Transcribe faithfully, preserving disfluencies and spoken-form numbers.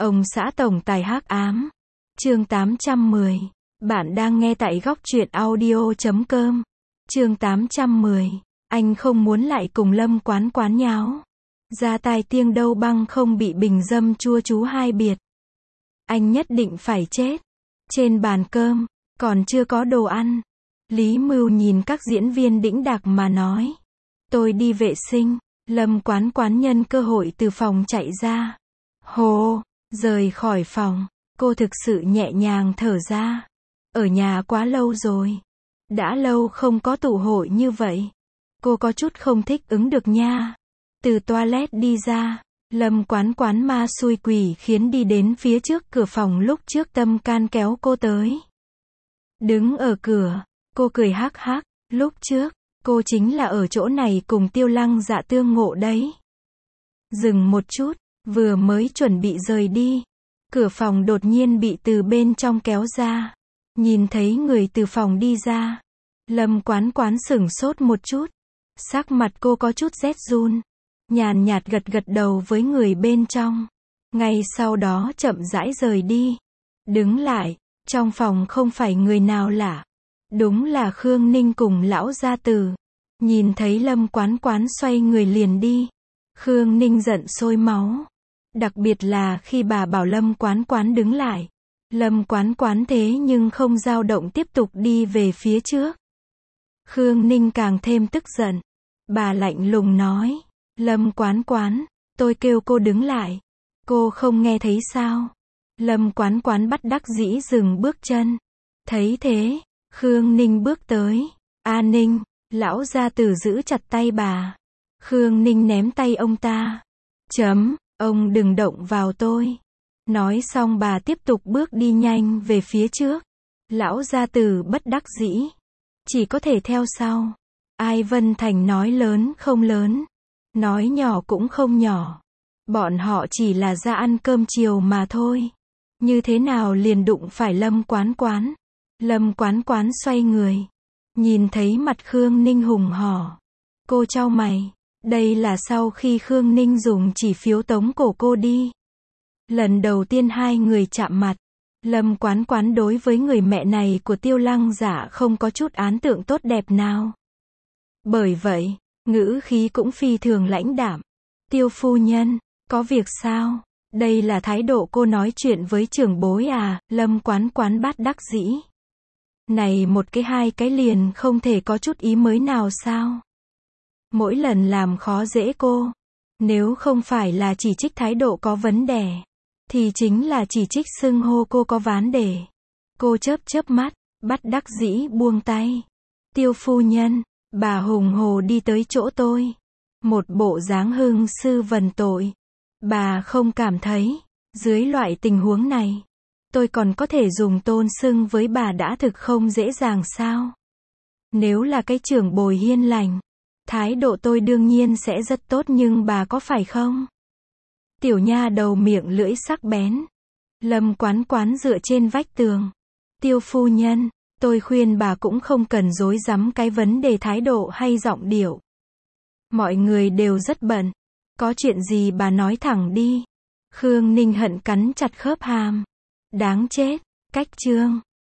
Ông xã tổng tài hắc ám. Chương tám trăm mười. Bạn đang nghe tại góc truyện audio chấm com. Chương tám trăm mười. Anh không muốn lại cùng Lâm Quán Quán nháo. Ra tai tiếng đâu băng không bị bình dâm chua chú hai biệt. Anh nhất định phải chết. Trên bàn cơm, còn chưa có đồ ăn. Lý Mưu nhìn các diễn viên đĩnh đạc mà nói. Tôi đi vệ sinh. Lâm Quán Quán nhân cơ hội từ phòng chạy ra. Hồ, rời khỏi phòng. Cô thực sự nhẹ nhàng thở ra. Ở nhà quá lâu rồi. Đã lâu không có tụ hội như vậy. Cô có chút không thích ứng được nha. Từ toilet đi ra, Lâm Quán Quán ma xui quỷ khiến đi đến phía trước cửa phòng lúc trước Tâm Can kéo cô tới. Đứng ở cửa, cô cười hắc hắc, lúc trước, cô chính là ở chỗ này cùng Tiêu Lăng Dạ tương ngộ đấy. Dừng một chút, vừa mới chuẩn bị rời đi. Cửa phòng đột nhiên bị từ bên trong kéo ra. Nhìn thấy người từ phòng đi ra. Lâm Quán Quán sửng sốt một chút. Sắc mặt cô có chút rét run. Nhàn nhạt gật gật đầu với người bên trong. Ngay sau đó chậm rãi rời đi. Đứng lại, trong phòng không phải người nào lạ. Đúng là Khương Ninh cùng lão gia tử. Nhìn thấy Lâm Quán Quán xoay người liền đi. Khương Ninh giận sôi máu. Đặc biệt là khi bà bảo Lâm Quán Quán đứng lại. Lâm Quán Quán thế nhưng không dao động tiếp tục đi về phía trước. Khương Ninh càng thêm tức giận. Bà lạnh lùng nói. Lâm Quán Quán, tôi kêu cô đứng lại. Cô không nghe thấy sao? Lâm Quán Quán bắt đắc dĩ dừng bước chân. Thấy thế, Khương Ninh bước tới. A Ninh, lão gia tử giữ chặt tay bà. Khương Ninh ném tay ông ta. Chấm, ông đừng động vào tôi. Nói xong bà tiếp tục bước đi nhanh về phía trước. Lão gia tử bất đắc dĩ. Chỉ có thể theo sau. Ai Vân Thành nói lớn không lớn. Nói nhỏ cũng không nhỏ. Bọn họ chỉ là ra ăn cơm chiều mà thôi. Như thế nào liền đụng phải Lâm Quán Quán. Lâm Quán Quán xoay người. Nhìn thấy mặt Khương Ninh hùng hổ. Cô chau mày. Đây là sau khi Khương Ninh dùng chỉ phiếu tống cổ cô đi. Lần đầu tiên hai người chạm mặt. Lâm Quán Quán đối với người mẹ này của Tiêu Lăng Dạ không có chút ấn tượng tốt đẹp nào. Bởi vậy, ngữ khí cũng phi thường lãnh đạm. Tiêu phu nhân, có việc sao? Đây là thái độ cô nói chuyện với trưởng bối à? Lâm Quán Quán bát đắc dĩ. Này một cái hai cái liền không thể có chút ý mới nào sao? Mỗi lần làm khó dễ cô. Nếu không phải là chỉ trích thái độ có vấn đề, thì chính là chỉ trích xưng hô cô có vấn đề. Cô chớp chớp mắt, bắt đắc dĩ buông tay. Tiêu phu nhân, bà hùng hồ đi tới chỗ tôi. Một bộ dáng hưng sư vần tội. Bà không cảm thấy, dưới loại tình huống này, tôi còn có thể dùng tôn xưng với bà đã thực không dễ dàng sao? Nếu là cái trưởng bối hiền lành, thái độ tôi đương nhiên sẽ rất tốt nhưng bà có phải không? Tiểu nha đầu miệng lưỡi sắc bén. Lâm Quán Quán dựa trên vách tường. Tiêu phu nhân, tôi khuyên bà cũng không cần rối rắm cái vấn đề thái độ hay giọng điệu. Mọi người đều rất bận. Có chuyện gì bà nói thẳng đi. Khương Ninh hận cắn chặt khớp hàm. Đáng chết, cách chương.